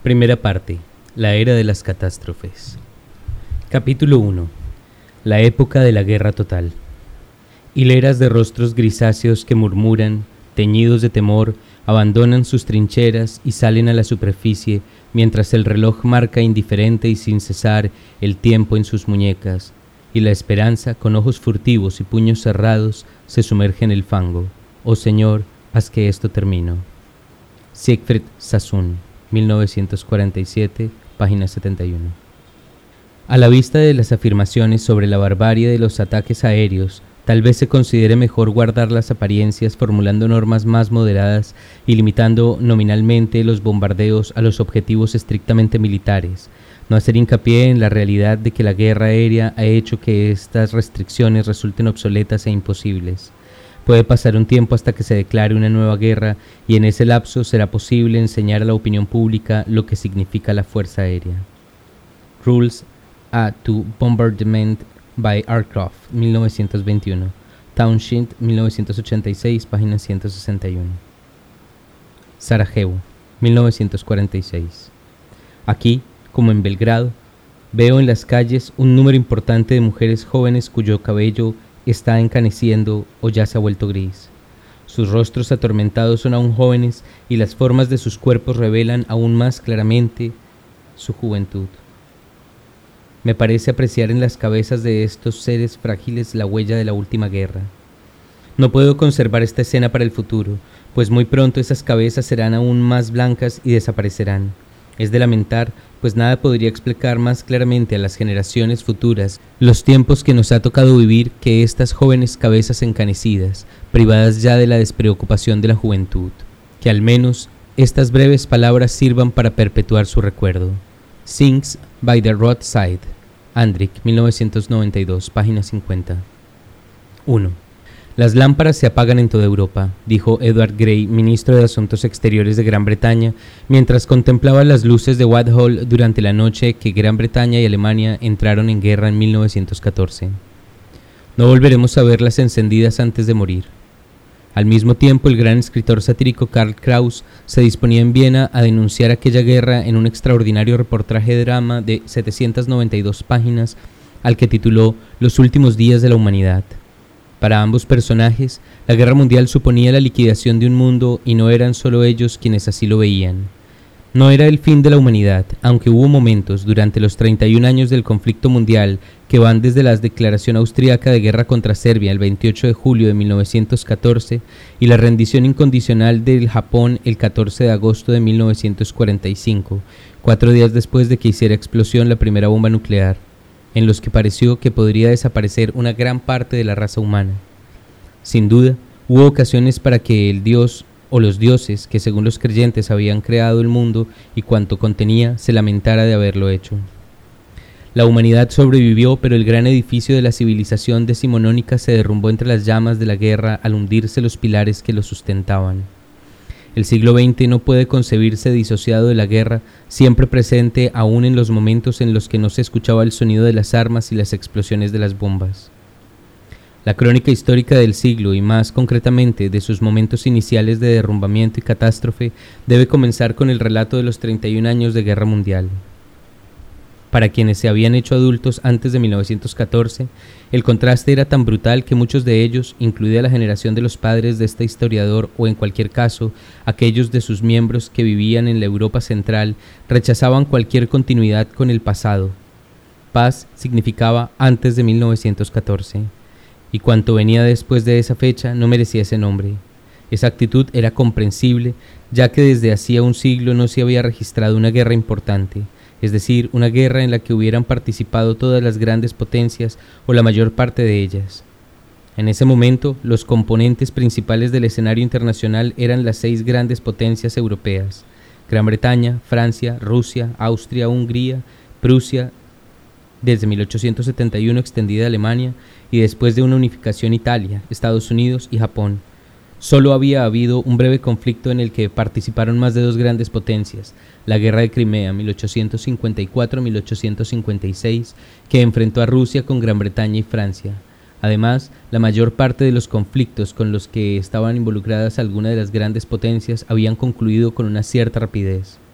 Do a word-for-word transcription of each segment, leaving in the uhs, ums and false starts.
Primera parte. La era de las catástrofes. Capítulo uno. La época de la guerra total. Hileras de rostros grisáceos que murmuran, teñidos de temor, abandonan sus trincheras y salen a la superficie mientras el reloj marca indiferente y sin cesar el tiempo en sus muñecas, y la esperanza, con ojos furtivos y puños cerrados, se sumerge en el fango. Oh Señor, haz que esto termine. Siegfried Sassoon, mil novecientos cuarenta y siete, página setenta y uno. A la vista de las afirmaciones sobre la barbarie de los ataques aéreos, tal vez se considere mejor guardar las apariencias formulando normas más moderadas y limitando nominalmente los bombardeos a los objetivos estrictamente militares, no hacer hincapié en la realidad de que la guerra aérea ha hecho que estas restricciones resulten obsoletas e imposibles. Puede pasar un tiempo hasta que se declare una nueva guerra y en ese lapso será posible enseñar a la opinión pública lo que significa la fuerza aérea. Rules a to Bombardment by Aircraft, mil novecientos veintiuno. Townshend, mil novecientos ochenta y seis, página ciento sesenta y uno. Sarajevo, mil novecientos cuarenta y seis. Aquí, como en Belgrado, veo en las calles un número importante de mujeres jóvenes cuyo cabello está encaneciendo o ya se ha vuelto gris. Sus rostros atormentados son aún jóvenes y las formas de sus cuerpos revelan aún más claramente su juventud. Me parece apreciar en las cabezas de estos seres frágiles la huella de la última guerra. No puedo conservar esta escena para el futuro, pues muy pronto esas cabezas serán aún más blancas y desaparecerán. Es de lamentar, pues nada podría explicar más claramente a las generaciones futuras los tiempos que nos ha tocado vivir que estas jóvenes cabezas encanecidas, privadas ya de la despreocupación de la juventud. Que al menos estas breves palabras sirvan para perpetuar su recuerdo. Sings by the Roadside, Andrić, mil novecientos noventa y dos, página cincuenta. uno. Las lámparas se apagan en toda Europa, dijo Edward Grey, ministro de Asuntos Exteriores de Gran Bretaña, mientras contemplaba las luces de Whitehall durante la noche que Gran Bretaña y Alemania entraron en guerra en mil novecientos catorce. No volveremos a verlas encendidas antes de morir. Al mismo tiempo, el gran escritor satírico Karl Kraus se disponía en Viena a denunciar aquella guerra en un extraordinario reportaje drama de setecientas noventa y dos páginas, al que tituló Los últimos días de la humanidad. Para ambos personajes, la guerra mundial suponía la liquidación de un mundo y no eran solo ellos quienes así lo veían. No era el fin de la humanidad, aunque hubo momentos durante los treinta y un años del conflicto mundial que van desde la declaración austríaca de guerra contra Serbia el veintiocho de julio de mil novecientos catorce y la rendición incondicional del Japón el catorce de agosto de mil novecientos cuarenta y cinco, cuatro días después de que hiciera explosión la primera bomba nuclear, en los que pareció que podría desaparecer una gran parte de la raza humana. Sin duda, hubo ocasiones para que el Dios o los dioses, que según los creyentes habían creado el mundo y cuanto contenía, se lamentara de haberlo hecho. La humanidad sobrevivió, pero el gran edificio de la civilización decimonónica se derrumbó entre las llamas de la guerra al hundirse los pilares que lo sustentaban. El siglo veinte no puede concebirse disociado de la guerra, siempre presente aún en los momentos en los que no se escuchaba el sonido de las armas y las explosiones de las bombas. La crónica histórica del siglo y más concretamente de sus momentos iniciales de derrumbamiento y catástrofe debe comenzar con el relato de los treinta y un años de guerra mundial. Para quienes se habían hecho adultos antes de mil novecientos catorce, el contraste era tan brutal que muchos de ellos, incluida la generación de los padres de este historiador o en cualquier caso, aquellos de sus miembros que vivían en la Europa central, rechazaban cualquier continuidad con el pasado. Paz significaba antes de mil novecientos catorce, y cuanto venía después de esa fecha no merecía ese nombre. Esa actitud era comprensible, ya que desde hacía un siglo no se había registrado una guerra importante, es decir, una guerra en la que hubieran participado todas las grandes potencias o la mayor parte de ellas. En ese momento, los componentes principales del escenario internacional eran las seis grandes potencias europeas: Gran Bretaña, Francia, Rusia, Austria, Hungría, Prusia, desde mil ochocientos setenta y uno extendida Alemania y después de una unificación Italia, Estados Unidos y Japón. Solo había habido un breve conflicto en el que participaron más de dos grandes potencias, la Guerra de Crimea mil ochocientos cincuenta y cuatro a mil ochocientos cincuenta y seis, que enfrentó a Rusia con Gran Bretaña y Francia. Además, la mayor parte de los conflictos con los que estaban involucradas algunas de las grandes potencias habían concluido con una cierta rapidez.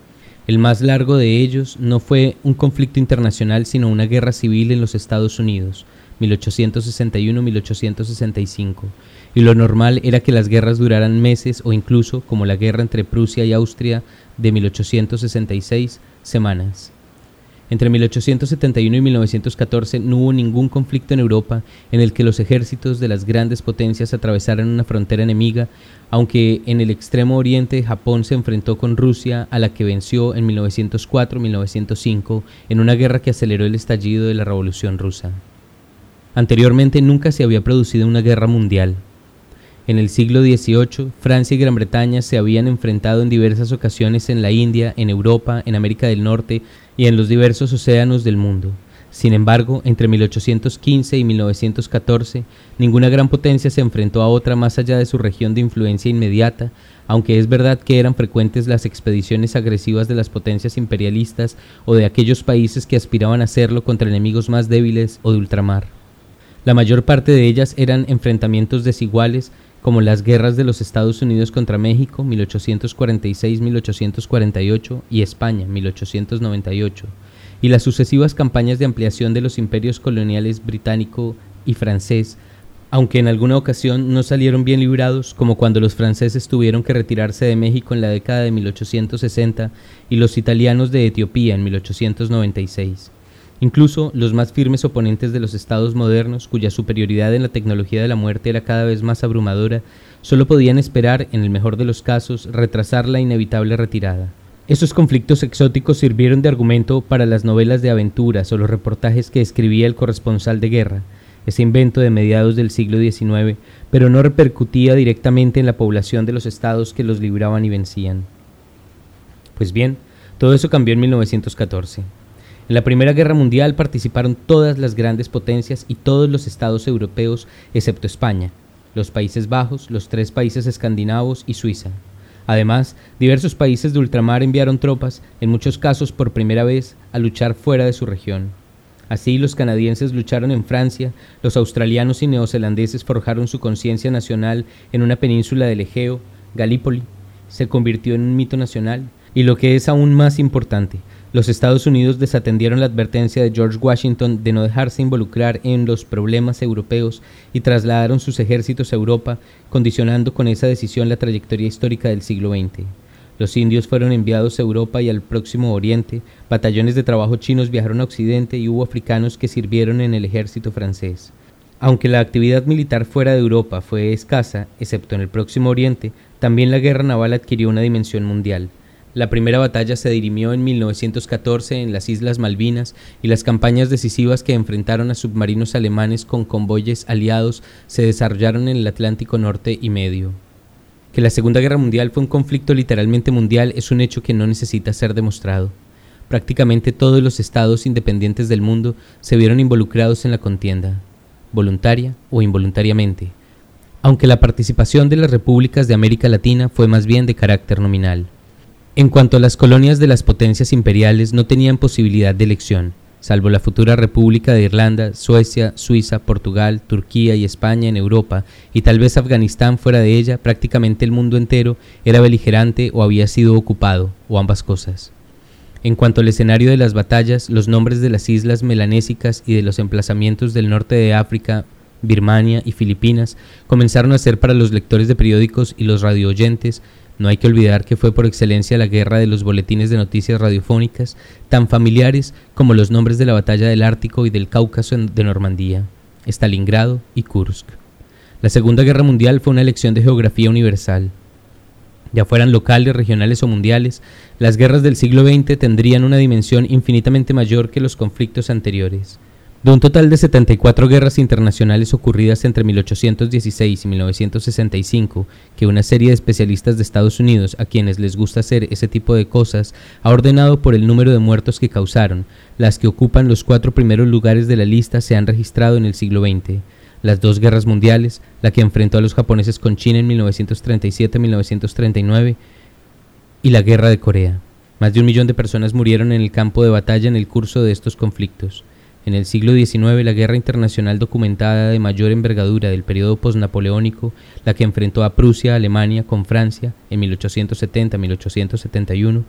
El más largo de ellos no fue un conflicto internacional, sino una guerra civil en los Estados Unidos, mil ochocientos sesenta y uno a mil ochocientos sesenta y cinco, y lo normal era que las guerras duraran meses o incluso, como la guerra entre Prusia y Austria de mil ochocientos sesenta y seis, semanas. Entre mil ochocientos setenta y uno y mil novecientos catorce no hubo ningún conflicto en Europa en el que los ejércitos de las grandes potencias atravesaran una frontera enemiga, aunque en el extremo oriente Japón se enfrentó con Rusia, a la que venció en mil novecientos cuatro a mil novecientos cinco en una guerra que aceleró el estallido de la Revolución Rusa. Anteriormente nunca se había producido una guerra mundial. En el siglo dieciocho, Francia y Gran Bretaña se habían enfrentado en diversas ocasiones en la India, en Europa, en América del Norte y en los diversos océanos del mundo. Sin embargo, entre mil ochocientos quince y mil novecientos catorce, ninguna gran potencia se enfrentó a otra más allá de su región de influencia inmediata, aunque es verdad que eran frecuentes las expediciones agresivas de las potencias imperialistas o de aquellos países que aspiraban a hacerlo contra enemigos más débiles o de ultramar. La mayor parte de ellas eran enfrentamientos desiguales, como las guerras de los Estados Unidos contra México, mil ochocientos cuarenta y seis a mil ochocientos cuarenta y ocho, y España, mil ochocientos noventa y ocho, y las sucesivas campañas de ampliación de los imperios coloniales británico y francés, aunque en alguna ocasión no salieron bien librados, como cuando los franceses tuvieron que retirarse de México en la década de mil ochocientos sesenta y los italianos de Etiopía en mil ochocientos noventa y seis. Incluso los más firmes oponentes de los estados modernos, cuya superioridad en la tecnología de la muerte era cada vez más abrumadora, solo podían esperar, en el mejor de los casos, retrasar la inevitable retirada. Esos conflictos exóticos sirvieron de argumento para las novelas de aventuras o los reportajes que escribía el corresponsal de guerra, ese invento de mediados del siglo diecinueve, pero no repercutía directamente en la población de los estados que los libraban y vencían. Pues bien, todo eso cambió en mil novecientos catorce. En la Primera Guerra Mundial participaron todas las grandes potencias y todos los estados europeos excepto España, los Países Bajos, los tres países escandinavos y Suiza. Además, diversos países de ultramar enviaron tropas, en muchos casos por primera vez, a luchar fuera de su región. Así, los canadienses lucharon en Francia, los australianos y neozelandeses forjaron su conciencia nacional en una península del Egeo, Galípoli, se convirtió en un mito nacional, y lo que es aún más importante, los Estados Unidos desatendieron la advertencia de George Washington de no dejarse involucrar en los problemas europeos y trasladaron sus ejércitos a Europa, condicionando con esa decisión la trayectoria histórica del siglo veinte. Los indios fueron enviados a Europa y al Próximo Oriente, batallones de trabajo chinos viajaron a Occidente y hubo africanos que sirvieron en el ejército francés. Aunque la actividad militar fuera de Europa fue escasa, excepto en el Próximo Oriente, también la guerra naval adquirió una dimensión mundial. La primera batalla se dirimió en mil novecientos catorce en las Islas Malvinas y las campañas decisivas que enfrentaron a submarinos alemanes con convoyes aliados se desarrollaron en el Atlántico Norte y Medio. Que la Segunda Guerra Mundial fue un conflicto literalmente mundial es un hecho que no necesita ser demostrado. Prácticamente todos los estados independientes del mundo se vieron involucrados en la contienda, voluntaria o involuntariamente, aunque la participación de las repúblicas de América Latina fue más bien de carácter nominal. En cuanto a las colonias de las potencias imperiales, no tenían posibilidad de elección, salvo la futura República de Irlanda, Suecia, Suiza, Portugal, Turquía y España en Europa, y tal vez Afganistán fuera de ella. Prácticamente el mundo entero era beligerante o había sido ocupado, o ambas cosas. En cuanto al escenario de las batallas, los nombres de las islas melanésicas y de los emplazamientos del norte de África, Birmania y Filipinas comenzaron a ser para los lectores de periódicos y los radioyentes. No hay que olvidar que fue por excelencia la guerra de los boletines de noticias radiofónicas, tan familiares como los nombres de la batalla del Ártico y del Cáucaso de Normandía, Stalingrado y Kursk. La Segunda Guerra Mundial fue una lección de geografía universal. Ya fueran locales, regionales o mundiales, las guerras del siglo veinte tendrían una dimensión infinitamente mayor que los conflictos anteriores. De un total de setenta y cuatro guerras internacionales ocurridas entre mil ochocientos dieciséis y mil novecientos sesenta y cinco, que una serie de especialistas de Estados Unidos, a quienes les gusta hacer ese tipo de cosas, ha ordenado por el número de muertos que causaron, las que ocupan los cuatro primeros lugares de la lista se han registrado en el siglo veinte. Las dos guerras mundiales, la que enfrentó a los japoneses con China en mil novecientos treinta y siete a mil novecientos treinta y nueve, y la guerra de Corea. Más de un millón de personas murieron en el campo de batalla en el curso de estos conflictos. En el siglo diecinueve, la guerra internacional documentada de mayor envergadura del periodo posnapoleónico, la que enfrentó a Prusia, Alemania con Francia en mil ochocientos setenta a mil ochocientos setenta y uno,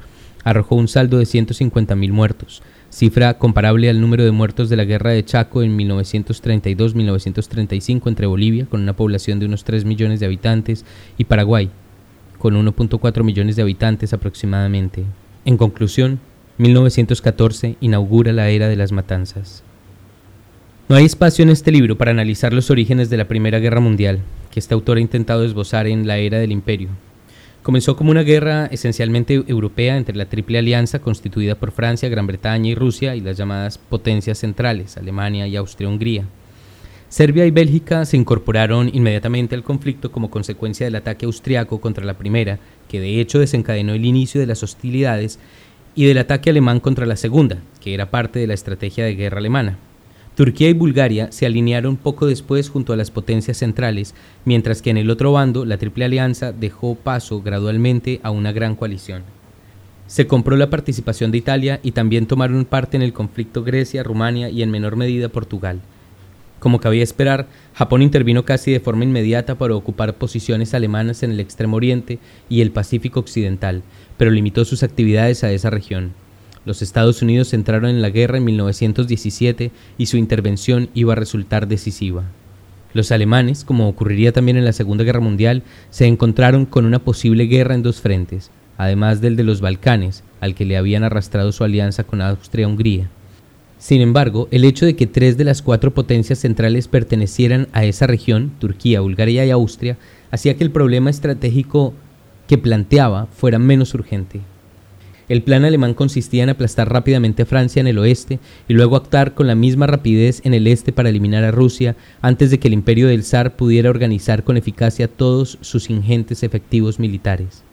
arrojó un saldo de ciento cincuenta mil muertos, cifra comparable al número de muertos de la Guerra de Chaco en mil novecientos treinta y dos a mil novecientos treinta y cinco entre Bolivia, con una población de unos tres millones de habitantes, y Paraguay, con uno punto cuatro millones de habitantes aproximadamente. En conclusión, mil novecientos catorce inaugura la era de las matanzas. No hay espacio en este libro para analizar los orígenes de la Primera Guerra Mundial, que este autor ha intentado esbozar en La Era del Imperio. Comenzó como una guerra esencialmente europea entre la Triple Alianza constituida por Francia, Gran Bretaña y Rusia y las llamadas potencias centrales, Alemania y Austria-Hungría. Serbia y Bélgica se incorporaron inmediatamente al conflicto como consecuencia del ataque austriaco contra la primera, que de hecho desencadenó el inicio de las hostilidades, y del ataque alemán contra la segunda, que era parte de la estrategia de guerra alemana. Turquía y Bulgaria se alinearon poco después junto a las potencias centrales, mientras que en el otro bando la Triple Alianza dejó paso gradualmente a una gran coalición. Se compró la participación de Italia y también tomaron parte en el conflicto Grecia, Rumania y en menor medida Portugal. Como cabía esperar, Japón intervino casi de forma inmediata para ocupar posiciones alemanas en el Extremo Oriente y el Pacífico Occidental, pero limitó sus actividades a esa región. Los Estados Unidos entraron en la guerra en mil novecientos diecisiete y su intervención iba a resultar decisiva. Los alemanes, como ocurriría también en la Segunda Guerra Mundial, se encontraron con una posible guerra en dos frentes, además del de los Balcanes, al que le habían arrastrado su alianza con Austria-Hungría. Sin embargo, el hecho de que tres de las cuatro potencias centrales pertenecieran a esa región, Turquía, Bulgaria y Austria, hacía que el problema estratégico que planteaba fuera menos urgente. El plan alemán consistía en aplastar rápidamente a Francia en el oeste y luego actuar con la misma rapidez en el este para eliminar a Rusia antes de que el imperio del zar pudiera organizar con eficacia todos sus ingentes efectivos militares.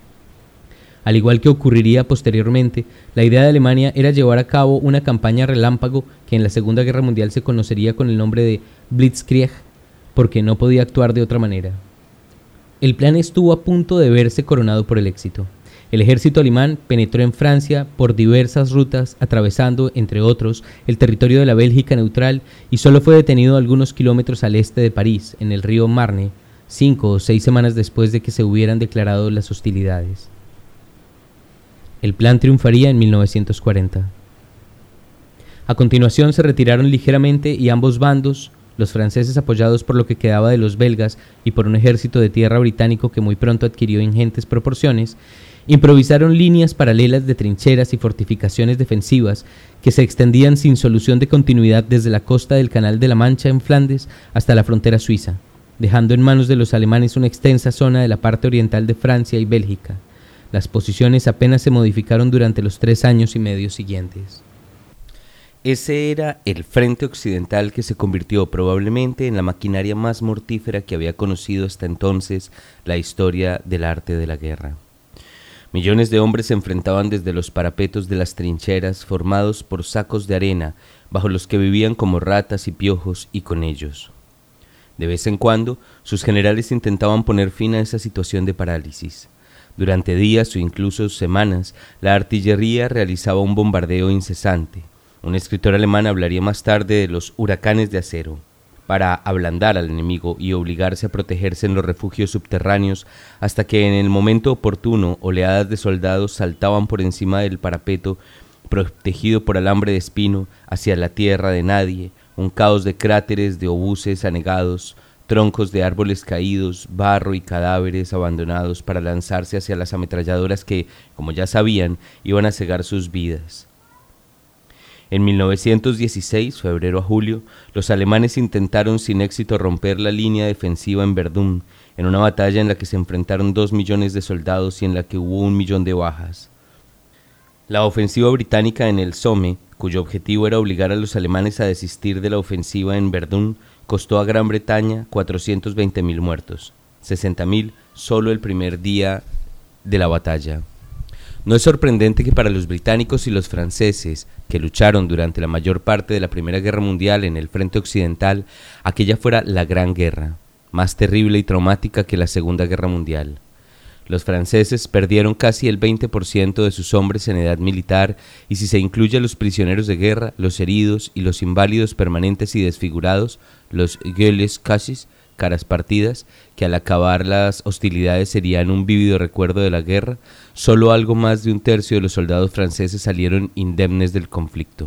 Al igual que ocurriría posteriormente, la idea de Alemania era llevar a cabo una campaña relámpago que en la Segunda Guerra Mundial se conocería con el nombre de Blitzkrieg, porque no podía actuar de otra manera. El plan estuvo a punto de verse coronado por el éxito. El ejército alemán penetró en Francia por diversas rutas, atravesando, entre otros, el territorio de la Bélgica neutral y solo fue detenido algunos kilómetros al este de París, en el río Marne, cinco o seis semanas después de que se hubieran declarado las hostilidades. El plan triunfaría en mil novecientos cuarenta. A continuación se retiraron ligeramente y ambos bandos, los franceses apoyados por lo que quedaba de los belgas y por un ejército de tierra británico que muy pronto adquirió ingentes proporciones, improvisaron líneas paralelas de trincheras y fortificaciones defensivas que se extendían sin solución de continuidad desde la costa del Canal de la Mancha en Flandes hasta la frontera suiza, dejando en manos de los alemanes una extensa zona de la parte oriental de Francia y Bélgica. Las posiciones apenas se modificaron durante los tres años y medio siguientes. Ese era el frente occidental que se convirtió probablemente en la maquinaria más mortífera que había conocido hasta entonces la historia del arte de la guerra. Millones de hombres se enfrentaban desde los parapetos de las trincheras formados por sacos de arena, bajo los que vivían como ratas y piojos y con ellos. De vez en cuando, sus generales intentaban poner fin a esa situación de parálisis. Durante días o incluso semanas, la artillería realizaba un bombardeo incesante. Un escritor alemán hablaría más tarde de los huracanes de acero. Para ablandar al enemigo y obligarse a protegerse en los refugios subterráneos hasta que en el momento oportuno oleadas de soldados saltaban por encima del parapeto protegido por alambre de espino hacia la tierra de nadie, un caos de cráteres, de obuses anegados, troncos de árboles caídos, barro y cadáveres abandonados para lanzarse hacia las ametralladoras que, como ya sabían, iban a cegar sus vidas. En mil novecientos dieciséis, febrero a julio, los alemanes intentaron sin éxito romper la línea defensiva en Verdún, en una batalla en la que se enfrentaron dos millones de soldados y en la que hubo un millón de bajas. La ofensiva británica en el Somme, cuyo objetivo era obligar a los alemanes a desistir de la ofensiva en Verdún, costó a Gran Bretaña cuatrocientos veinte mil muertos, sesenta mil solo el primer día de la batalla. No es sorprendente que para los británicos y los franceses, que lucharon durante la mayor parte de la Primera Guerra Mundial en el frente occidental, aquella fuera la Gran Guerra, más terrible y traumática que la Segunda Guerra Mundial. Los franceses perdieron casi el veinte por ciento de sus hombres en edad militar y si se incluye a los prisioneros de guerra, los heridos y los inválidos permanentes y desfigurados, los gueules cachés, caras partidas, que al acabar las hostilidades serían un vívido recuerdo de la guerra, solo algo más de un tercio de los soldados franceses salieron indemnes del conflicto.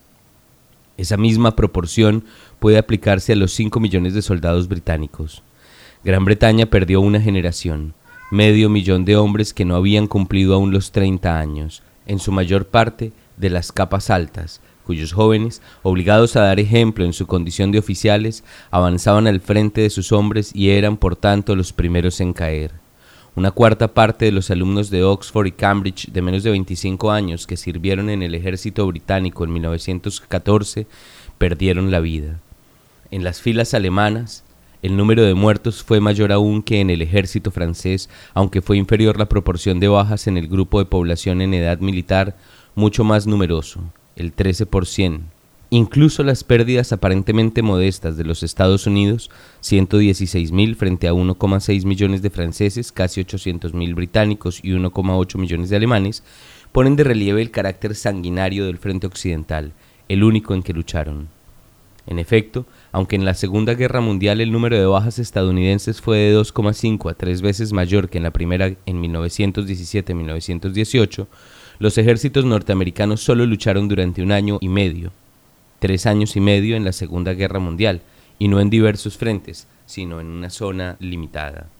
Esa misma proporción puede aplicarse a los cinco millones de soldados británicos. Gran Bretaña perdió una generación, medio millón de hombres que no habían cumplido aún los treinta años, en su mayor parte de las capas altas, cuyos jóvenes, obligados a dar ejemplo en su condición de oficiales, avanzaban al frente de sus hombres y eran, por tanto, los primeros en caer. Una cuarta parte de los alumnos de Oxford y Cambridge de menos de veinticinco años que sirvieron en el ejército británico en mil novecientos catorce perdieron la vida. En las filas alemanas, el número de muertos fue mayor aún que en el ejército francés, aunque fue inferior la proporción de bajas en el grupo de población en edad militar, mucho más numeroso, el trece por ciento. Incluso las pérdidas aparentemente modestas de los Estados Unidos, ciento dieciséis mil frente a uno coma seis millones de franceses, casi ochocientos mil británicos y uno coma ocho millones de alemanes, ponen de relieve el carácter sanguinario del frente occidental, el único en que lucharon. En efecto, aunque en la Segunda Guerra Mundial el número de bajas estadounidenses fue de dos coma cinco a tres veces mayor que en la primera en mil novecientos diecisiete a mil novecientos dieciocho, los ejércitos norteamericanos solo lucharon durante un año y medio, tres años y medio en la Segunda Guerra Mundial, y no en diversos frentes, sino en una zona limitada.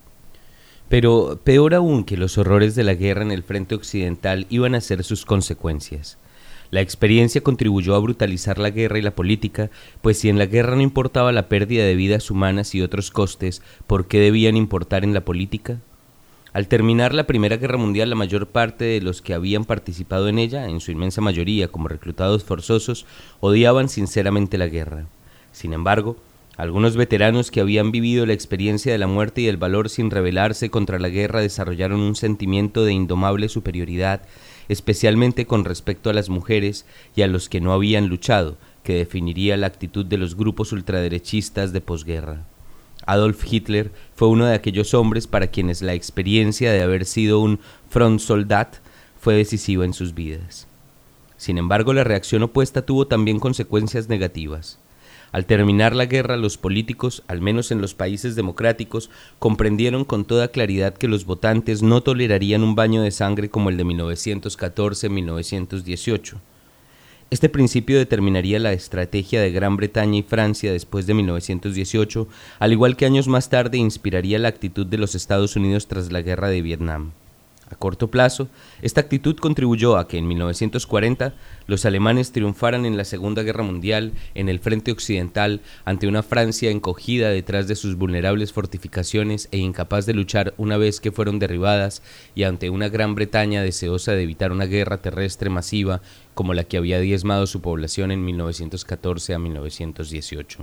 Pero peor aún que los horrores de la guerra en el frente occidental iban a ser sus consecuencias. La experiencia contribuyó a brutalizar la guerra y la política, pues si en la guerra no importaba la pérdida de vidas humanas y otros costes, ¿por qué debían importar en la política? Al terminar la Primera Guerra Mundial, la mayor parte de los que habían participado en ella, en su inmensa mayoría como reclutados forzosos, odiaban sinceramente la guerra. Sin embargo, algunos veteranos que habían vivido la experiencia de la muerte y el valor sin rebelarse contra la guerra desarrollaron un sentimiento de indomable superioridad, especialmente con respecto a las mujeres y a los que no habían luchado, que definiría la actitud de los grupos ultraderechistas de posguerra. Adolf Hitler fue uno de aquellos hombres para quienes la experiencia de haber sido un Frontsoldat fue decisiva en sus vidas. Sin embargo, la reacción opuesta tuvo también consecuencias negativas. Al terminar la guerra, los políticos, al menos en los países democráticos, comprendieron con toda claridad que los votantes no tolerarían un baño de sangre como el de mil novecientos catorce a mil novecientos dieciocho. Este principio determinaría la estrategia de Gran Bretaña y Francia después de mil novecientos dieciocho, al igual que años más tarde inspiraría la actitud de los Estados Unidos tras la guerra de Vietnam. A corto plazo, esta actitud contribuyó a que en mil novecientos cuarenta los alemanes triunfaran en la Segunda Guerra Mundial en el frente occidental ante una Francia encogida detrás de sus vulnerables fortificaciones e incapaz de luchar una vez que fueron derribadas, y ante una Gran Bretaña deseosa de evitar una guerra terrestre masiva como la que había diezmado su población en mil novecientos catorce a mil novecientos dieciocho.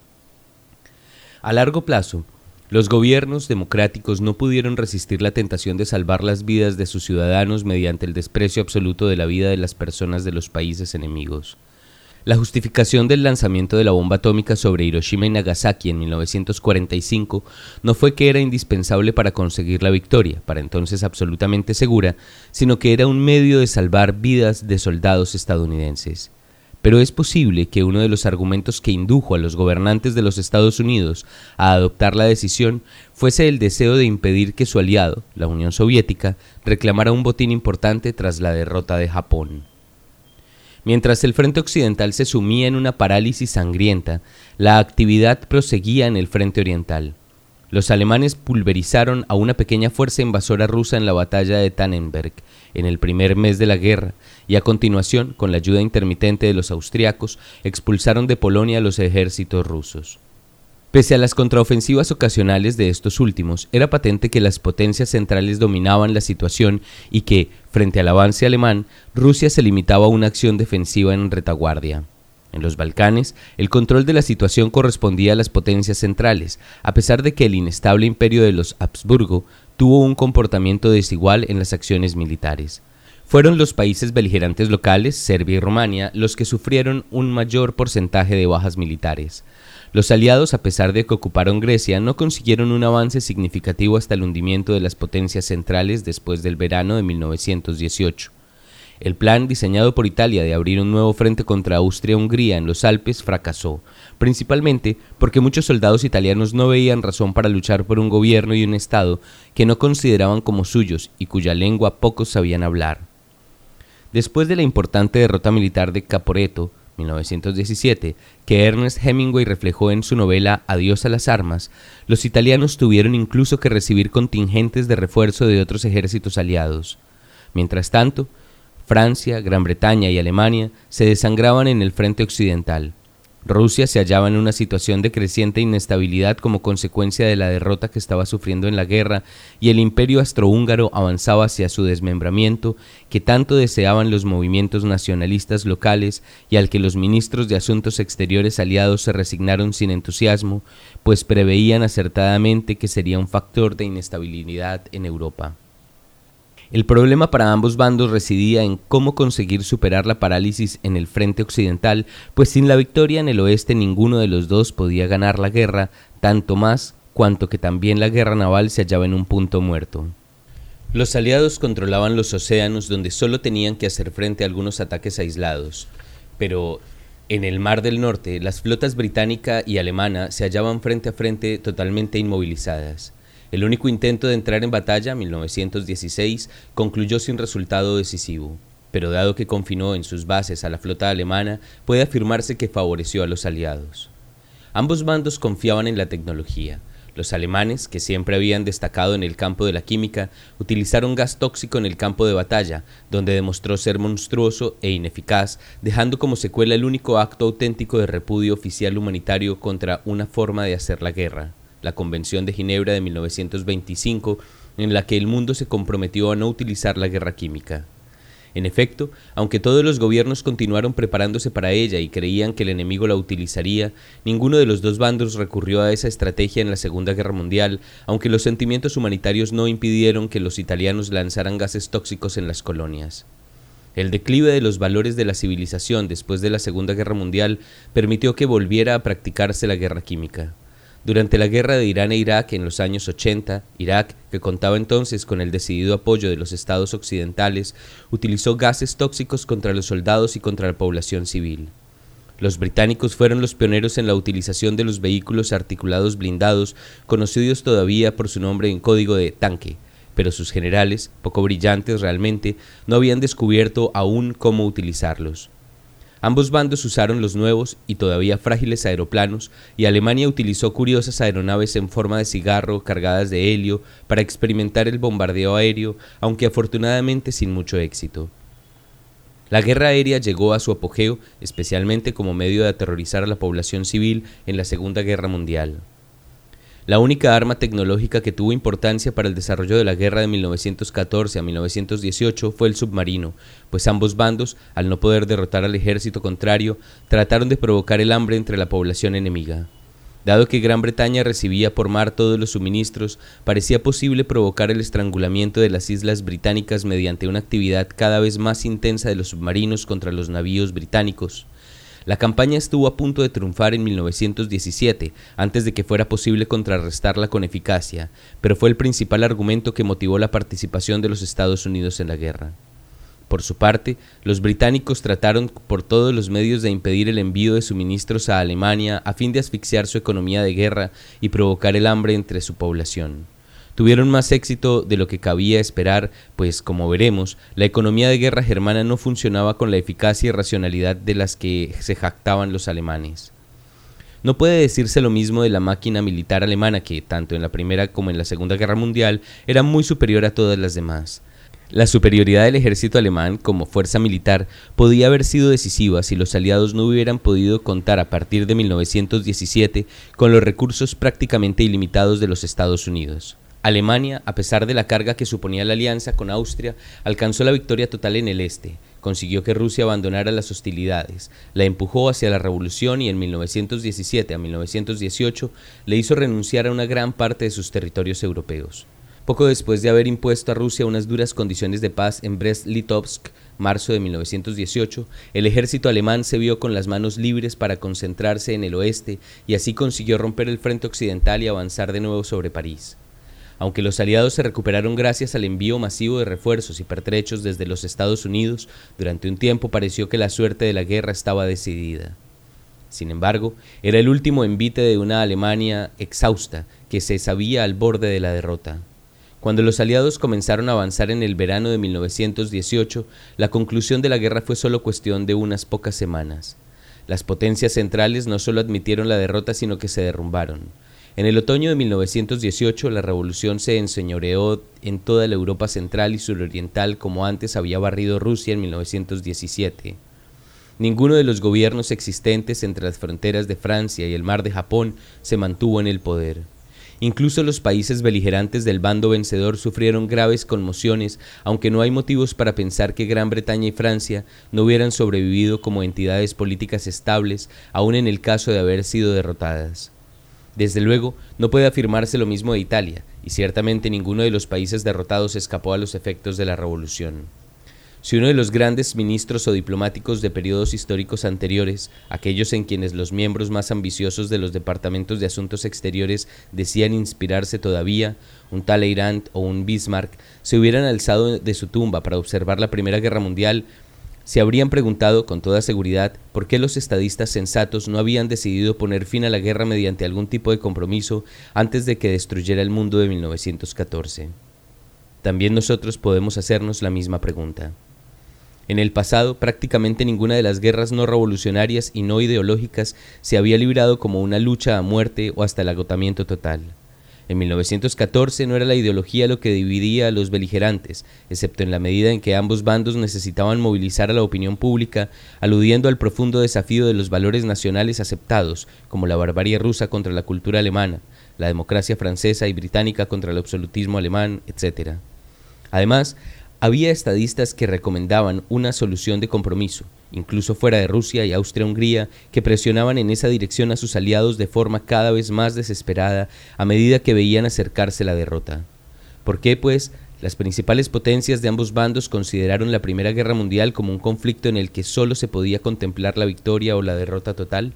A largo plazo, los gobiernos democráticos no pudieron resistir la tentación de salvar las vidas de sus ciudadanos mediante el desprecio absoluto de la vida de las personas de los países enemigos. La justificación del lanzamiento de la bomba atómica sobre Hiroshima y Nagasaki en mil novecientos cuarenta y cinco no fue que era indispensable para conseguir la victoria, para entonces absolutamente segura, sino que era un medio de salvar vidas de soldados estadounidenses. Pero es posible que uno de los argumentos que indujo a los gobernantes de los Estados Unidos a adoptar la decisión fuese el deseo de impedir que su aliado, la Unión Soviética, reclamara un botín importante tras la derrota de Japón. Mientras el frente occidental se sumía en una parálisis sangrienta, la actividad proseguía en el frente oriental. Los alemanes pulverizaron a una pequeña fuerza invasora rusa en la batalla de Tannenberg en el primer mes de la guerra, y a continuación, con la ayuda intermitente de los austriacos, expulsaron de Polonia a los ejércitos rusos. Pese a las contraofensivas ocasionales de estos últimos, era patente que las potencias centrales dominaban la situación y que, frente al avance alemán, Rusia se limitaba a una acción defensiva en retaguardia. En los Balcanes, el control de la situación correspondía a las potencias centrales, a pesar de que el inestable imperio de los Habsburgo tuvo un comportamiento desigual en las acciones militares. Fueron los países beligerantes locales, Serbia y Rumania, los que sufrieron un mayor porcentaje de bajas militares. Los aliados, a pesar de que ocuparon Grecia, no consiguieron un avance significativo hasta el hundimiento de las potencias centrales después del verano de mil novecientos dieciocho. El plan diseñado por Italia de abrir un nuevo frente contra Austria-Hungría en los Alpes fracasó, principalmente porque muchos soldados italianos no veían razón para luchar por un gobierno y un estado que no consideraban como suyos y cuya lengua pocos sabían hablar. Después de la importante derrota militar de Caporetto, mil novecientos diecisiete, que Ernest Hemingway reflejó en su novela Adiós a las armas, los italianos tuvieron incluso que recibir contingentes de refuerzo de otros ejércitos aliados. Mientras tanto, Francia, Gran Bretaña y Alemania se desangraban en el frente occidental. Rusia se hallaba en una situación de creciente inestabilidad como consecuencia de la derrota que estaba sufriendo en la guerra, y el imperio austrohúngaro avanzaba hacia su desmembramiento, que tanto deseaban los movimientos nacionalistas locales y al que los ministros de Asuntos Exteriores aliados se resignaron sin entusiasmo, pues preveían acertadamente que sería un factor de inestabilidad en Europa. El problema para ambos bandos residía en cómo conseguir superar la parálisis en el frente occidental, pues sin la victoria en el oeste ninguno de los dos podía ganar la guerra, tanto más cuanto que también la guerra naval se hallaba en un punto muerto. Los aliados controlaban los océanos, donde solo tenían que hacer frente a algunos ataques aislados, pero en el Mar del Norte las flotas británica y alemana se hallaban frente a frente totalmente inmovilizadas. El único intento de entrar en batalla, mil novecientos dieciséis, concluyó sin resultado decisivo, pero dado que confinó en sus bases a la flota alemana, puede afirmarse que favoreció a los aliados. Ambos bandos confiaban en la tecnología. Los alemanes, que siempre habían destacado en el campo de la química, utilizaron gas tóxico en el campo de batalla, donde demostró ser monstruoso e ineficaz, dejando como secuela el único acto auténtico de repudio oficial humanitario contra una forma de hacer la guerra, la Convención de Ginebra de mil novecientos veinticinco, en la que el mundo se comprometió a no utilizar la guerra química. En efecto, aunque todos los gobiernos continuaron preparándose para ella y creían que el enemigo la utilizaría, ninguno de los dos bandos recurrió a esa estrategia en la Segunda Guerra Mundial, aunque los sentimientos humanitarios no impidieron que los italianos lanzaran gases tóxicos en las colonias. El declive de los valores de la civilización después de la Segunda Guerra Mundial permitió que volviera a practicarse la guerra química. Durante la guerra de Irán e Irak en los años ochenta, Irak, que contaba entonces con el decidido apoyo de los estados occidentales, utilizó gases tóxicos contra los soldados y contra la población civil. Los británicos fueron los pioneros en la utilización de los vehículos articulados blindados, conocidos todavía por su nombre en código de tanque, pero sus generales, poco brillantes realmente, no habían descubierto aún cómo utilizarlos. Ambos bandos usaron los nuevos y todavía frágiles aeroplanos, y Alemania utilizó curiosas aeronaves en forma de cigarro cargadas de helio para experimentar el bombardeo aéreo, aunque afortunadamente sin mucho éxito. La guerra aérea llegó a su apogeo, especialmente como medio de aterrorizar a la población civil en la Segunda Guerra Mundial. La única arma tecnológica que tuvo importancia para el desarrollo de la guerra de mil novecientos catorce a mil novecientos dieciocho fue el submarino, pues ambos bandos, al no poder derrotar al ejército contrario, trataron de provocar el hambre entre la población enemiga. Dado que Gran Bretaña recibía por mar todos los suministros, parecía posible provocar el estrangulamiento de las islas británicas mediante una actividad cada vez más intensa de los submarinos contra los navíos británicos. La campaña estuvo a punto de triunfar en mil novecientos diecisiete, antes de que fuera posible contrarrestarla con eficacia, pero fue el principal argumento que motivó la participación de los Estados Unidos en la guerra. Por su parte, los británicos trataron por todos los medios de impedir el envío de suministros a Alemania a fin de asfixiar su economía de guerra y provocar el hambre entre su población. Tuvieron más éxito de lo que cabía esperar, pues, como veremos, la economía de guerra germana no funcionaba con la eficacia y racionalidad de las que se jactaban los alemanes. No puede decirse lo mismo de la máquina militar alemana, que, tanto en la Primera como en la Segunda Guerra Mundial, era muy superior a todas las demás. La superioridad del ejército alemán como fuerza militar podía haber sido decisiva si los aliados no hubieran podido contar a partir de mil novecientos diecisiete con los recursos prácticamente ilimitados de los Estados Unidos. Alemania, a pesar de la carga que suponía la alianza con Austria, alcanzó la victoria total en el este, consiguió que Rusia abandonara las hostilidades, la empujó hacia la revolución y en mil novecientos diecisiete a mil novecientos dieciocho le hizo renunciar a una gran parte de sus territorios europeos. Poco después de haber impuesto a Rusia unas duras condiciones de paz en Brest-Litovsk, marzo de mil novecientos dieciocho, el ejército alemán se vio con las manos libres para concentrarse en el oeste y así consiguió romper el frente occidental y avanzar de nuevo sobre París. Aunque los aliados se recuperaron gracias al envío masivo de refuerzos y pertrechos desde los Estados Unidos, durante un tiempo pareció que la suerte de la guerra estaba decidida. Sin embargo, era el último envite de una Alemania exhausta que se sabía al borde de la derrota. Cuando los aliados comenzaron a avanzar en el verano de mil novecientos dieciocho, la conclusión de la guerra fue solo cuestión de unas pocas semanas. Las potencias centrales no solo admitieron la derrota, sino que se derrumbaron. En el otoño de mil novecientos dieciocho, la revolución se enseñoreó en toda la Europa central y suroriental como antes había barrido Rusia en mil novecientos diecisiete. Ninguno de los gobiernos existentes entre las fronteras de Francia y el mar de Japón se mantuvo en el poder. Incluso los países beligerantes del bando vencedor sufrieron graves conmociones, aunque no hay motivos para pensar que Gran Bretaña y Francia no hubieran sobrevivido como entidades políticas estables, aun en el caso de haber sido derrotadas. Desde luego, no puede afirmarse lo mismo de Italia, y ciertamente ninguno de los países derrotados escapó a los efectos de la revolución. Si uno de los grandes ministros o diplomáticos de periodos históricos anteriores, aquellos en quienes los miembros más ambiciosos de los departamentos de asuntos exteriores decían inspirarse todavía, un Talleyrand o un Bismarck, se hubieran alzado de su tumba para observar la Primera Guerra Mundial, se habrían preguntado con toda seguridad por qué los estadistas sensatos no habían decidido poner fin a la guerra mediante algún tipo de compromiso antes de que destruyera el mundo de mil novecientos catorce. También nosotros podemos hacernos la misma pregunta. En el pasado, prácticamente ninguna de las guerras no revolucionarias y no ideológicas se había librado como una lucha a muerte o hasta el agotamiento total. En mil novecientos catorce no era la ideología lo que dividía a los beligerantes, excepto en la medida en que ambos bandos necesitaban movilizar a la opinión pública, aludiendo al profundo desafío de los valores nacionales aceptados, como la barbarie rusa contra la cultura alemana, la democracia francesa y británica contra el absolutismo alemán, etcétera. Además, había estadistas que recomendaban una solución de compromiso, incluso fuera de Rusia y Austria-Hungría, que presionaban en esa dirección a sus aliados de forma cada vez más desesperada a medida que veían acercarse la derrota. ¿Por qué, pues, las principales potencias de ambos bandos consideraron la Primera Guerra Mundial como un conflicto en el que solo se podía contemplar la victoria o la derrota total?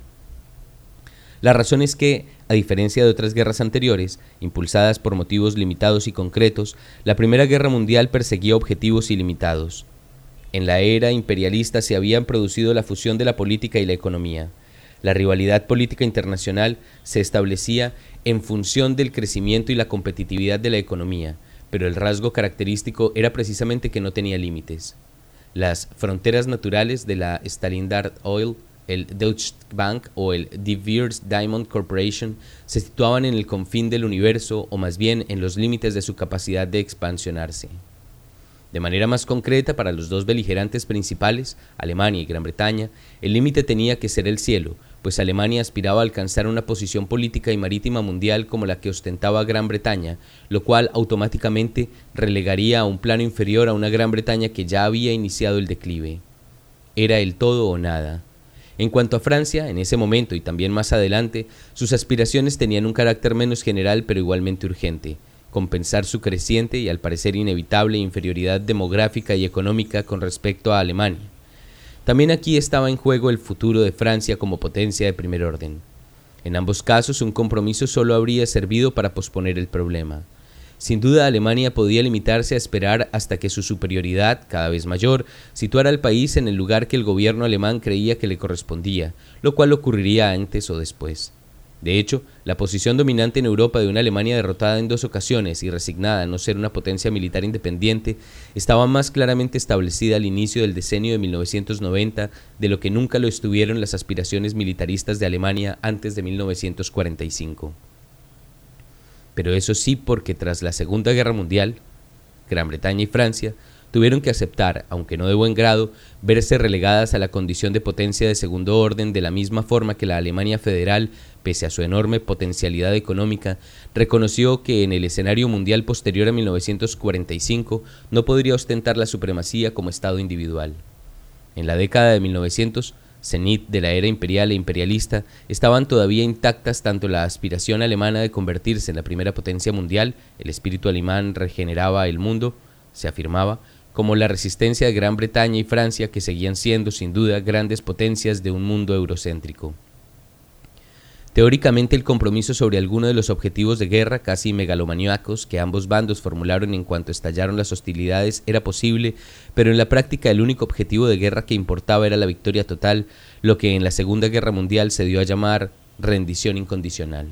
La razón es que, a diferencia de otras guerras anteriores, impulsadas por motivos limitados y concretos, la Primera Guerra Mundial perseguía objetivos ilimitados. En la era imperialista se habían producido la fusión de la política y la economía. La rivalidad política internacional se establecía en función del crecimiento y la competitividad de la economía, pero el rasgo característico era precisamente que no tenía límites. Las fronteras naturales de la Standard Oil, el Deutsche Bank o el De Beers Diamond Corporation se situaban en el confín del universo, o más bien en los límites de su capacidad de expansionarse. De manera más concreta, para los dos beligerantes principales, Alemania y Gran Bretaña, el límite tenía que ser el cielo, pues Alemania aspiraba a alcanzar una posición política y marítima mundial como la que ostentaba Gran Bretaña, lo cual automáticamente relegaría a un plano inferior a una Gran Bretaña que ya había iniciado el declive. Era el todo o nada. En cuanto a Francia, en ese momento y también más adelante, sus aspiraciones tenían un carácter menos general pero igualmente urgente: compensar su creciente y al parecer inevitable inferioridad demográfica y económica con respecto a Alemania. También aquí estaba en juego el futuro de Francia como potencia de primer orden. En ambos casos, un compromiso solo habría servido para posponer el problema. Sin duda, Alemania podía limitarse a esperar hasta que su superioridad, cada vez mayor, situara al país en el lugar que el gobierno alemán creía que le correspondía, lo cual ocurriría antes o después. De hecho, la posición dominante en Europa de una Alemania derrotada en dos ocasiones y resignada a no ser una potencia militar independiente estaba más claramente establecida al inicio del decenio de mil novecientos noventa de lo que nunca lo estuvieron las aspiraciones militaristas de Alemania antes de mil novecientos cuarenta y cinco. Pero eso sí, porque tras la Segunda Guerra Mundial, Gran Bretaña y Francia tuvieron que aceptar, aunque no de buen grado, verse relegadas a la condición de potencia de segundo orden, de la misma forma que la Alemania federal, pese a su enorme potencialidad económica, reconoció que en el escenario mundial posterior a mil novecientos cuarenta y cinco no podría ostentar la supremacía como Estado individual. En la década de mil novecientos, cenit de la era imperial e imperialista, estaban todavía intactas tanto la aspiración alemana de convertirse en la primera potencia mundial, el espíritu alemán regeneraba el mundo, se afirmaba, como la resistencia de Gran Bretaña y Francia, que seguían siendo sin duda grandes potencias de un mundo eurocéntrico. Teóricamente, el compromiso sobre alguno de los objetivos de guerra, casi megalomaníacos, que ambos bandos formularon en cuanto estallaron las hostilidades era posible, pero en la práctica el único objetivo de guerra que importaba era la victoria total, lo que en la Segunda Guerra Mundial se dio a llamar rendición incondicional.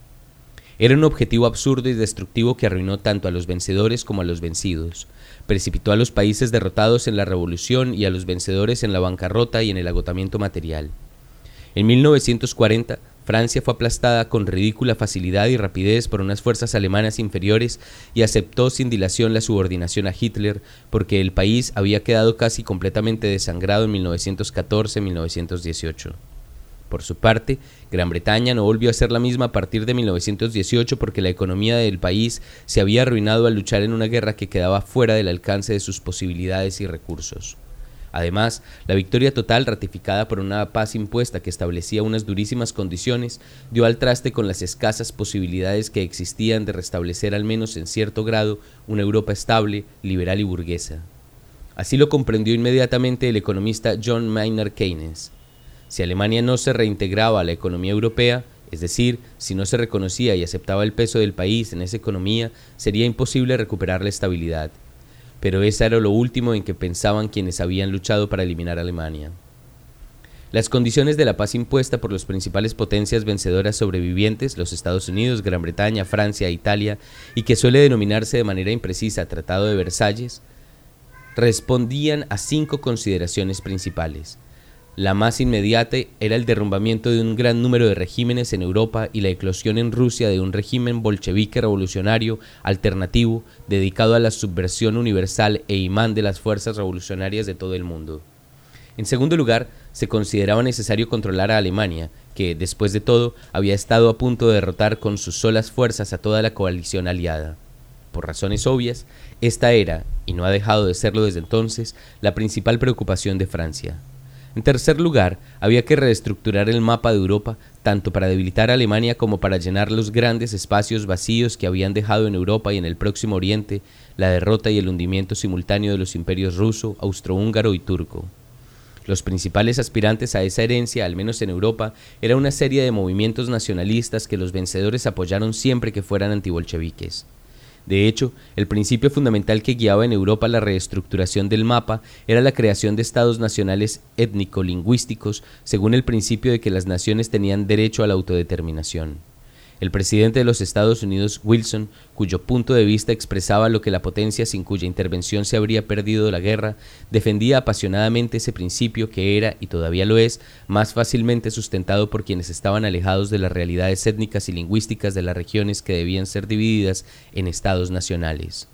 Era un objetivo absurdo y destructivo que arruinó tanto a los vencedores como a los vencidos. Precipitó a los países derrotados en la revolución y a los vencedores en la bancarrota y en el agotamiento material. En mil novecientos cuarenta, Francia fue aplastada con ridícula facilidad y rapidez por unas fuerzas alemanas inferiores y aceptó sin dilación la subordinación a Hitler porque el país había quedado casi completamente desangrado en mil novecientos catorce a mil novecientos dieciocho. Por su parte, Gran Bretaña no volvió a ser la misma a partir de mil novecientos dieciocho porque la economía del país se había arruinado al luchar en una guerra que quedaba fuera del alcance de sus posibilidades y recursos. Además, la victoria total ratificada por una paz impuesta que establecía unas durísimas condiciones dio al traste con las escasas posibilidades que existían de restablecer al menos en cierto grado una Europa estable, liberal y burguesa. Así lo comprendió inmediatamente el economista John Maynard Keynes. Si Alemania no se reintegraba a la economía europea, es decir, si no se reconocía y aceptaba el peso del país en esa economía, sería imposible recuperar la estabilidad. Pero esa era lo último en que pensaban quienes habían luchado para eliminar a Alemania. Las condiciones de la paz impuesta por las principales potencias vencedoras sobrevivientes, los Estados Unidos, Gran Bretaña, Francia e Italia, y que suele denominarse de manera imprecisa Tratado de Versalles, respondían a cinco consideraciones principales. La más inmediata era el derrumbamiento de un gran número de regímenes en Europa y la eclosión en Rusia de un régimen bolchevique revolucionario alternativo dedicado a la subversión universal e imán de las fuerzas revolucionarias de todo el mundo. En segundo lugar, se consideraba necesario controlar a Alemania, que, después de todo, había estado a punto de derrotar con sus solas fuerzas a toda la coalición aliada. Por razones obvias, esta era, y no ha dejado de serlo desde entonces, la principal preocupación de Francia. En tercer lugar, había que reestructurar el mapa de Europa, tanto para debilitar a Alemania como para llenar los grandes espacios vacíos que habían dejado en Europa y en el Próximo Oriente la derrota y el hundimiento simultáneo de los imperios ruso, austrohúngaro y turco. Los principales aspirantes a esa herencia, al menos en Europa, era una serie de movimientos nacionalistas que los vencedores apoyaron siempre que fueran antibolcheviques. De hecho, el principio fundamental que guiaba en Europa la reestructuración del mapa era la creación de estados nacionales étnico-lingüísticos según el principio de que las naciones tenían derecho a la autodeterminación. El presidente de los Estados Unidos, Wilson, cuyo punto de vista expresaba lo que la potencia sin cuya intervención se habría perdido la guerra, defendía apasionadamente ese principio que era, y todavía lo es, más fácilmente sustentado por quienes estaban alejados de las realidades étnicas y lingüísticas de las regiones que debían ser divididas en estados nacionales.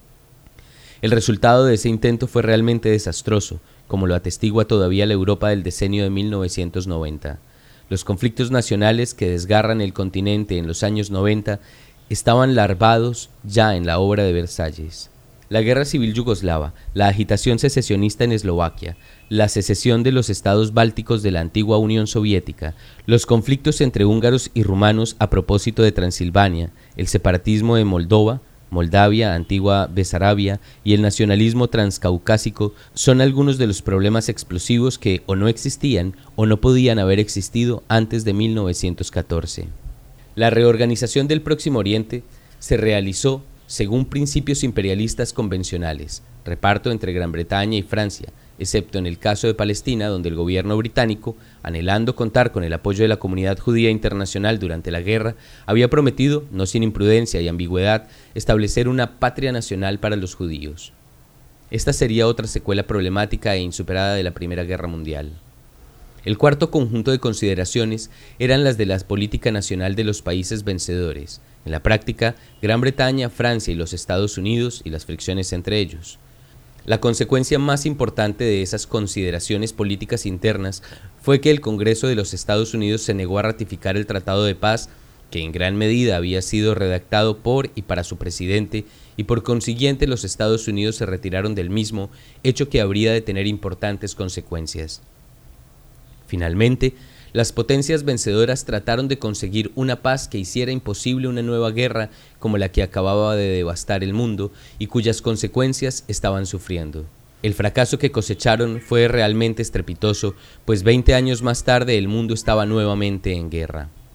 El resultado de ese intento fue realmente desastroso, como lo atestigua todavía la Europa del decenio de mil novecientos noventa. Los conflictos nacionales que desgarran el continente en los años noventa estaban larvados ya en la obra de Versalles. La guerra civil yugoslava, la agitación secesionista en Eslovaquia, la secesión de los estados bálticos de la antigua Unión Soviética, los conflictos entre húngaros y rumanos a propósito de Transilvania, el separatismo de Moldova, Moldavia, antigua Besarabia y el nacionalismo transcaucásico son algunos de los problemas explosivos que o no existían o no podían haber existido antes de mil novecientos catorce. La reorganización del Próximo Oriente se realizó según principios imperialistas convencionales, reparto entre Gran Bretaña y Francia, excepto en el caso de Palestina, donde el gobierno británico, anhelando contar con el apoyo de la comunidad judía internacional durante la guerra, había prometido, no sin imprudencia y ambigüedad, establecer una patria nacional para los judíos. Esta sería otra secuela problemática e insuperada de la Primera Guerra Mundial. El cuarto conjunto de consideraciones eran las de la política nacional de los países vencedores, en la práctica, Gran Bretaña, Francia y los Estados Unidos y las fricciones entre ellos. La consecuencia más importante de esas consideraciones políticas internas fue que el Congreso de los Estados Unidos se negó a ratificar el Tratado de Paz, que en gran medida había sido redactado por y para su presidente, y por consiguiente los Estados Unidos se retiraron del mismo, hecho que habría de tener importantes consecuencias. Finalmente, las potencias vencedoras trataron de conseguir una paz que hiciera imposible una nueva guerra como la que acababa de devastar el mundo y cuyas consecuencias estaban sufriendo. El fracaso que cosecharon fue realmente estrepitoso, pues veinte años más tarde el mundo estaba nuevamente en guerra.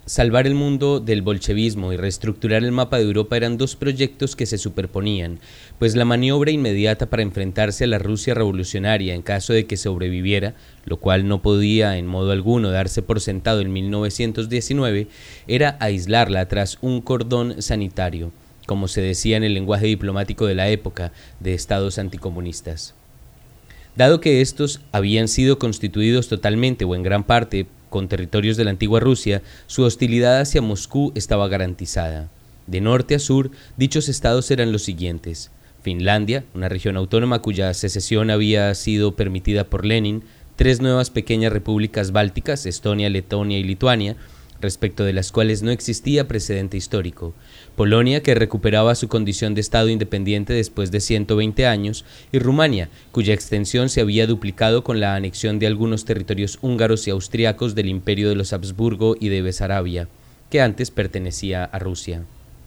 Salvar el mundo del bolchevismo y reestructurar el mapa de Europa eran dos proyectos que se superponían, pues la maniobra inmediata para enfrentarse a la Rusia revolucionaria en caso de que sobreviviera, lo cual no podía en modo alguno darse por sentado en mil novecientos diecinueve, era aislarla tras un cordón sanitario, como se decía en el lenguaje diplomático de la época, de estados anticomunistas. Dado que estos habían sido constituidos totalmente o en gran parte con territorios de la antigua Rusia, su hostilidad hacia Moscú estaba garantizada. De norte a sur, dichos estados eran los siguientes: Finlandia, una región autónoma cuya secesión había sido permitida por Lenin, tres nuevas pequeñas repúblicas bálticas, Estonia, Letonia y Lituania, respecto de las cuales no existía precedente histórico, Polonia, que recuperaba su condición de Estado independiente después de ciento veinte años, y Rumania, cuya extensión se había duplicado con la anexión de algunos territorios húngaros y austriacos del Imperio de los Habsburgo y de Besarabia, que antes pertenecía a Rusia.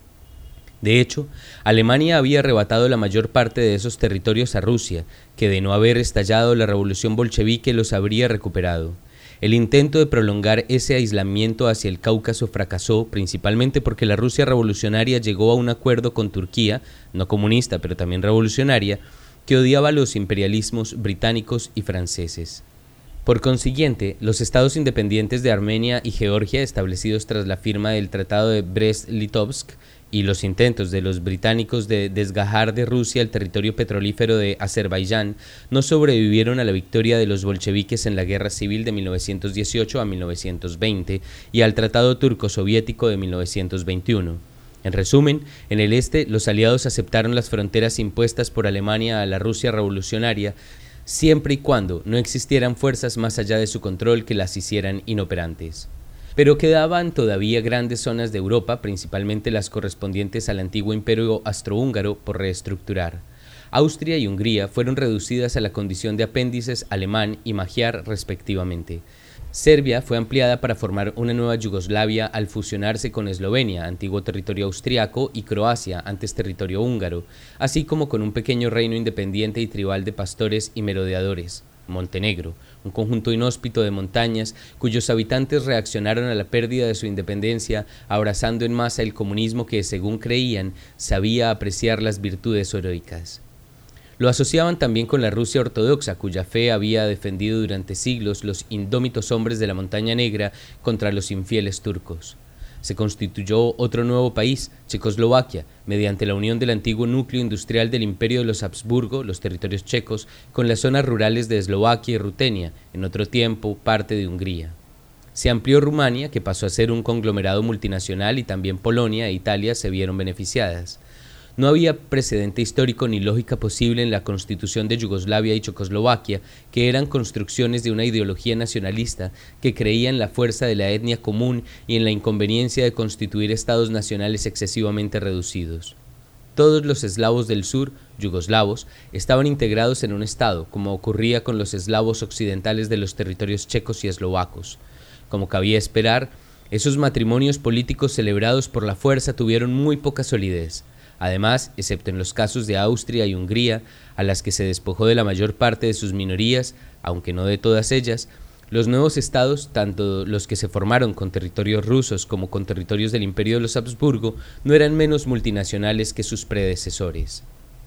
De hecho, Alemania había arrebatado la mayor parte de esos territorios a Rusia, que de no haber estallado la revolución bolchevique los habría recuperado. El intento de prolongar ese aislamiento hacia el Cáucaso fracasó principalmente porque la Rusia revolucionaria llegó a un acuerdo con Turquía, no comunista pero también revolucionaria, que odiaba los imperialismos británicos y franceses. Por consiguiente, los estados independientes de Armenia y Georgia, establecidos tras la firma del Tratado de Brest-Litovsk, y los intentos de los británicos de desgajar de Rusia el territorio petrolífero de Azerbaiyán no sobrevivieron a la victoria de los bolcheviques en la Guerra Civil de mil novecientos dieciocho a mil novecientos veinte y al Tratado Turco-Soviético de mil novecientos veintiuno. En resumen, en el este los aliados aceptaron las fronteras impuestas por Alemania a la Rusia revolucionaria siempre y cuando no existieran fuerzas más allá de su control que las hicieran inoperantes. Pero quedaban todavía grandes zonas de Europa, principalmente las correspondientes al antiguo imperio austrohúngaro, por reestructurar. Austria y Hungría fueron reducidas a la condición de apéndices alemán y magiar respectivamente. Serbia fue ampliada para formar una nueva Yugoslavia al fusionarse con Eslovenia, antiguo territorio austriaco, y Croacia, antes territorio húngaro, así como con un pequeño reino independiente y tribal de pastores y merodeadores, Montenegro, un conjunto inhóspito de montañas cuyos habitantes reaccionaron a la pérdida de su independencia, abrazando en masa el comunismo que, según creían, sabía apreciar las virtudes heroicas. Lo asociaban también con la Rusia ortodoxa, cuya fe había defendido durante siglos los indómitos hombres de la Montaña Negra contra los infieles turcos. Se constituyó otro nuevo país, Checoslovaquia, mediante la unión del antiguo núcleo industrial del Imperio de los Habsburgo, los territorios checos, con las zonas rurales de Eslovaquia y Rutenia, en otro tiempo parte de Hungría. Se amplió Rumania, que pasó a ser un conglomerado multinacional, y también Polonia e Italia se vieron beneficiadas. No había precedente histórico ni lógica posible en la constitución de Yugoslavia y Checoslovaquia, que eran construcciones de una ideología nacionalista que creía en la fuerza de la etnia común y en la inconveniencia de constituir estados nacionales excesivamente reducidos. Todos los eslavos del sur, yugoslavos, estaban integrados en un estado, como ocurría con los eslavos occidentales de los territorios checos y eslovacos. Como cabía esperar, esos matrimonios políticos celebrados por la fuerza tuvieron muy poca solidez. Además, excepto en los casos de Austria y Hungría, a las que se despojó de la mayor parte de sus minorías, aunque no de todas ellas, los nuevos estados, tanto los que se formaron con territorios rusos como con territorios del Imperio de los Habsburgo, no eran menos multinacionales que sus predecesores.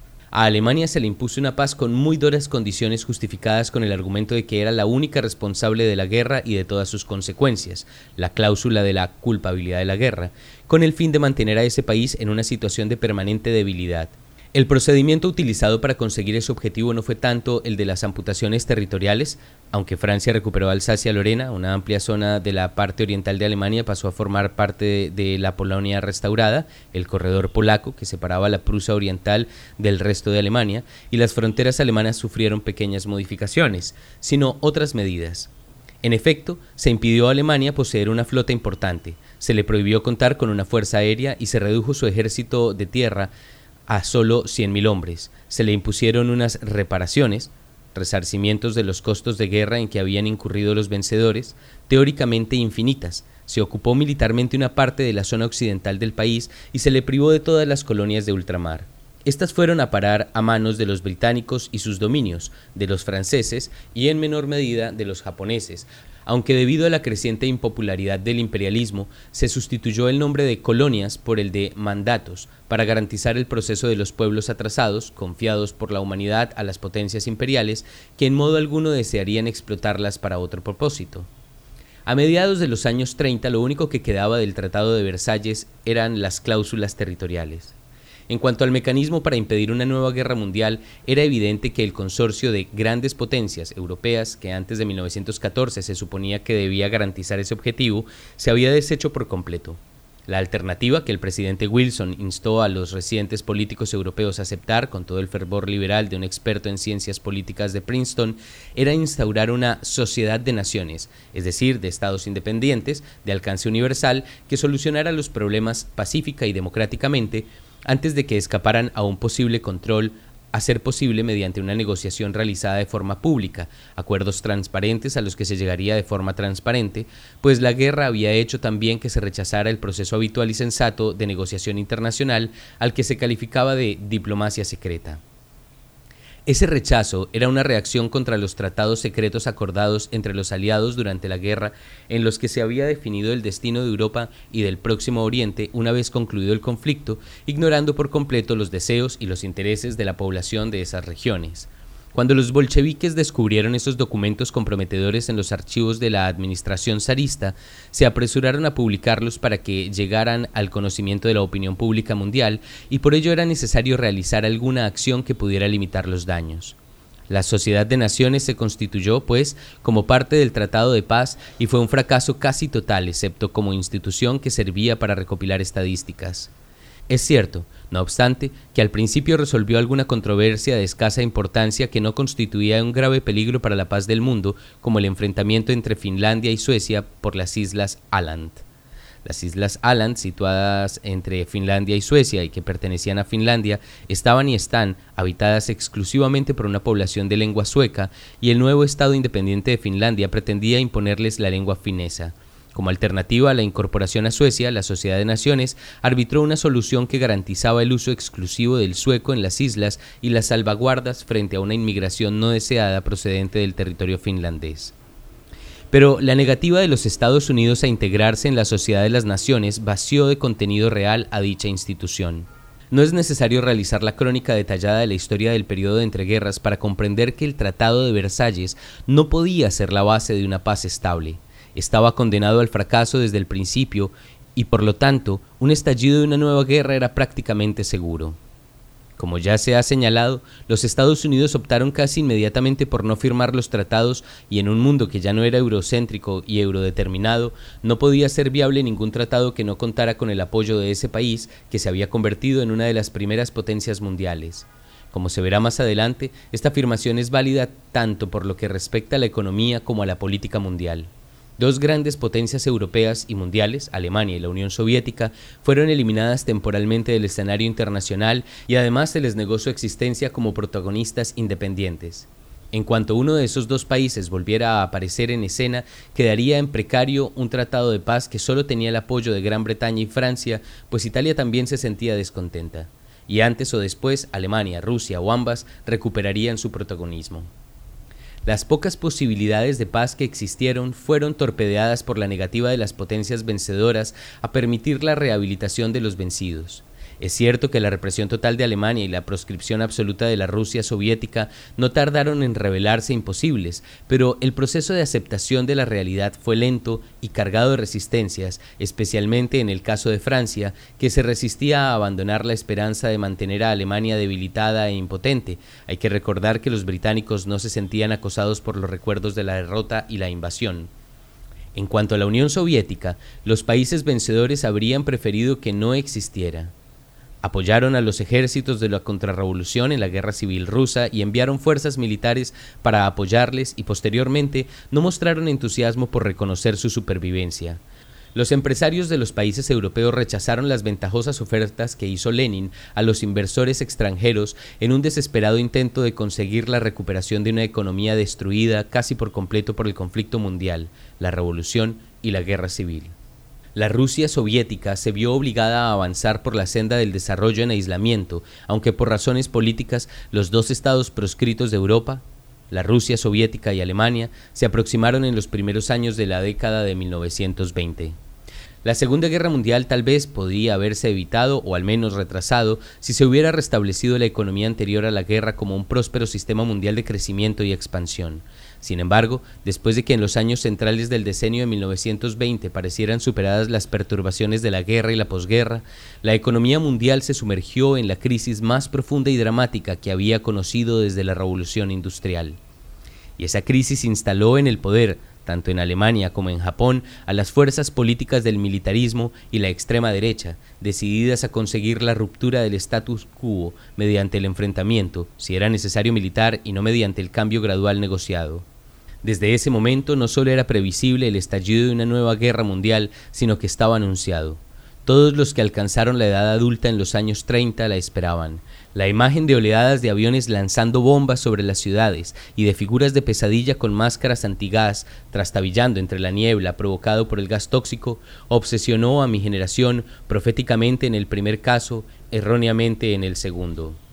A Alemania se le impuso una paz con muy duras condiciones, justificadas con el argumento de que era la única responsable de la guerra y de todas sus consecuencias, la cláusula de la culpabilidad de la guerra, con el fin de mantener a ese país en una situación de permanente debilidad. El procedimiento utilizado para conseguir ese objetivo no fue tanto el de las amputaciones territoriales, aunque Francia recuperó Alsacia-Lorena, una amplia zona de la parte oriental de Alemania pasó a formar parte de, de la Polonia restaurada, el corredor polaco que separaba la Prusia oriental del resto de Alemania, y las fronteras alemanas sufrieron pequeñas modificaciones, sino otras medidas. En efecto, se impidió a Alemania poseer una flota importante, se le prohibió contar con una fuerza aérea y se redujo su ejército de tierra a solo cien mil hombres. Se le impusieron unas reparaciones, resarcimientos de los costos de guerra en que habían incurrido los vencedores, teóricamente infinitas. Se ocupó militarmente una parte de la zona occidental del país y se le privó de todas las colonias de ultramar. Estas fueron a parar a manos de los británicos y sus dominios, de los franceses y en menor medida de los japoneses, aunque debido a la creciente impopularidad del imperialismo, se sustituyó el nombre de colonias por el de mandatos, para garantizar el proceso de los pueblos atrasados, confiados por la humanidad a las potencias imperiales, que en modo alguno desearían explotarlas para otro propósito. A mediados de los años treinta, lo único que quedaba del Tratado de Versalles eran las cláusulas territoriales. En cuanto al mecanismo para impedir una nueva guerra mundial, era evidente que el consorcio de grandes potencias europeas, que antes de mil novecientos catorce se suponía que debía garantizar ese objetivo, se había deshecho por completo. La alternativa que el presidente Wilson instó a los recientes políticos europeos a aceptar con todo el fervor liberal de un experto en ciencias políticas de Princeton era instaurar una sociedad de naciones, es decir, de estados independientes, de alcance universal, que solucionara los problemas pacífica y democráticamente, antes de que escaparan a un posible control, a ser posible mediante una negociación realizada de forma pública, acuerdos transparentes a los que se llegaría de forma transparente, pues la guerra había hecho también que se rechazara el proceso habitual y sensato de negociación internacional al que se calificaba de diplomacia secreta. Ese rechazo era una reacción contra los tratados secretos acordados entre los aliados durante la guerra, en los que se había definido el destino de Europa y del Próximo Oriente una vez concluido el conflicto, ignorando por completo los deseos y los intereses de la población de esas regiones. Cuando los bolcheviques descubrieron esos documentos comprometedores en los archivos de la administración zarista, se apresuraron a publicarlos para que llegaran al conocimiento de la opinión pública mundial, y por ello era necesario realizar alguna acción que pudiera limitar los daños. La Sociedad de Naciones se constituyó, pues, como parte del Tratado de Paz y fue un fracaso casi total, excepto como institución que servía para recopilar estadísticas. Es cierto, no obstante, que al principio resolvió alguna controversia de escasa importancia que no constituía un grave peligro para la paz del mundo, como el enfrentamiento entre Finlandia y Suecia por las Islas Åland. Las Islas Åland, situadas entre Finlandia y Suecia y que pertenecían a Finlandia, estaban y están habitadas exclusivamente por una población de lengua sueca, y el nuevo Estado independiente de Finlandia pretendía imponerles la lengua finesa. Como alternativa a la incorporación a Suecia, la Sociedad de Naciones arbitró una solución que garantizaba el uso exclusivo del sueco en las islas y las salvaguardas frente a una inmigración no deseada procedente del territorio finlandés. Pero la negativa de los Estados Unidos a integrarse en la Sociedad de las Naciones vació de contenido real a dicha institución. No es necesario realizar la crónica detallada de la historia del periodo de entreguerras para comprender que el Tratado de Versalles no podía ser la base de una paz estable. Estaba condenado al fracaso desde el principio y, por lo tanto, un estallido de una nueva guerra era prácticamente seguro. Como ya se ha señalado, los Estados Unidos optaron casi inmediatamente por no firmar los tratados, y en un mundo que ya no era eurocéntrico y eurodeterminado, no podía ser viable ningún tratado que no contara con el apoyo de ese país que se había convertido en una de las primeras potencias mundiales. Como se verá más adelante, esta afirmación es válida tanto por lo que respecta a la economía como a la política mundial. Dos grandes potencias europeas y mundiales, Alemania y la Unión Soviética, fueron eliminadas temporalmente del escenario internacional y además se les negó su existencia como protagonistas independientes. En cuanto uno de esos dos países volviera a aparecer en escena, quedaría en precario un tratado de paz que solo tenía el apoyo de Gran Bretaña y Francia, pues Italia también se sentía descontenta. Y antes o después, Alemania, Rusia o ambas recuperarían su protagonismo. Las pocas posibilidades de paz que existieron fueron torpedeadas por la negativa de las potencias vencedoras a permitir la rehabilitación de los vencidos. Es cierto que la represión total de Alemania y la proscripción absoluta de la Rusia soviética no tardaron en revelarse imposibles, pero el proceso de aceptación de la realidad fue lento y cargado de resistencias, especialmente en el caso de Francia, que se resistía a abandonar la esperanza de mantener a Alemania debilitada e impotente. Hay que recordar que los británicos no se sentían acosados por los recuerdos de la derrota y la invasión. En cuanto a la Unión Soviética, los países vencedores habrían preferido que no existiera. Apoyaron a los ejércitos de la contrarrevolución en la guerra civil rusa y enviaron fuerzas militares para apoyarles, y posteriormente no mostraron entusiasmo por reconocer su supervivencia. Los empresarios de los países europeos rechazaron las ventajosas ofertas que hizo Lenin a los inversores extranjeros en un desesperado intento de conseguir la recuperación de una economía destruida casi por completo por el conflicto mundial, la revolución y la guerra civil. La Rusia soviética se vio obligada a avanzar por la senda del desarrollo en aislamiento, aunque por razones políticas los dos estados proscritos de Europa, la Rusia soviética y Alemania, se aproximaron en los primeros años de la década de mil novecientos veinte. La Segunda Guerra Mundial tal vez podría haberse evitado o al menos retrasado si se hubiera restablecido la economía anterior a la guerra como un próspero sistema mundial de crecimiento y expansión. Sin embargo, después de que en los años centrales del decenio de mil novecientos veinte parecieran superadas las perturbaciones de la guerra y la posguerra, la economía mundial se sumergió en la crisis más profunda y dramática que había conocido desde la Revolución Industrial. Y esa crisis instaló en el poder, tanto en Alemania como en Japón, a las fuerzas políticas del militarismo y la extrema derecha, decididas a conseguir la ruptura del status quo mediante el enfrentamiento, si era necesario militar y no mediante el cambio gradual negociado. Desde ese momento no solo era previsible el estallido de una nueva guerra mundial, sino que estaba anunciado. Todos los que alcanzaron la edad adulta en los años treinta la esperaban. La imagen de oleadas de aviones lanzando bombas sobre las ciudades y de figuras de pesadilla con máscaras antigas trastabillando entre la niebla provocado por el gas tóxico obsesionó a mi generación proféticamente en el primer caso, erróneamente en el segundo.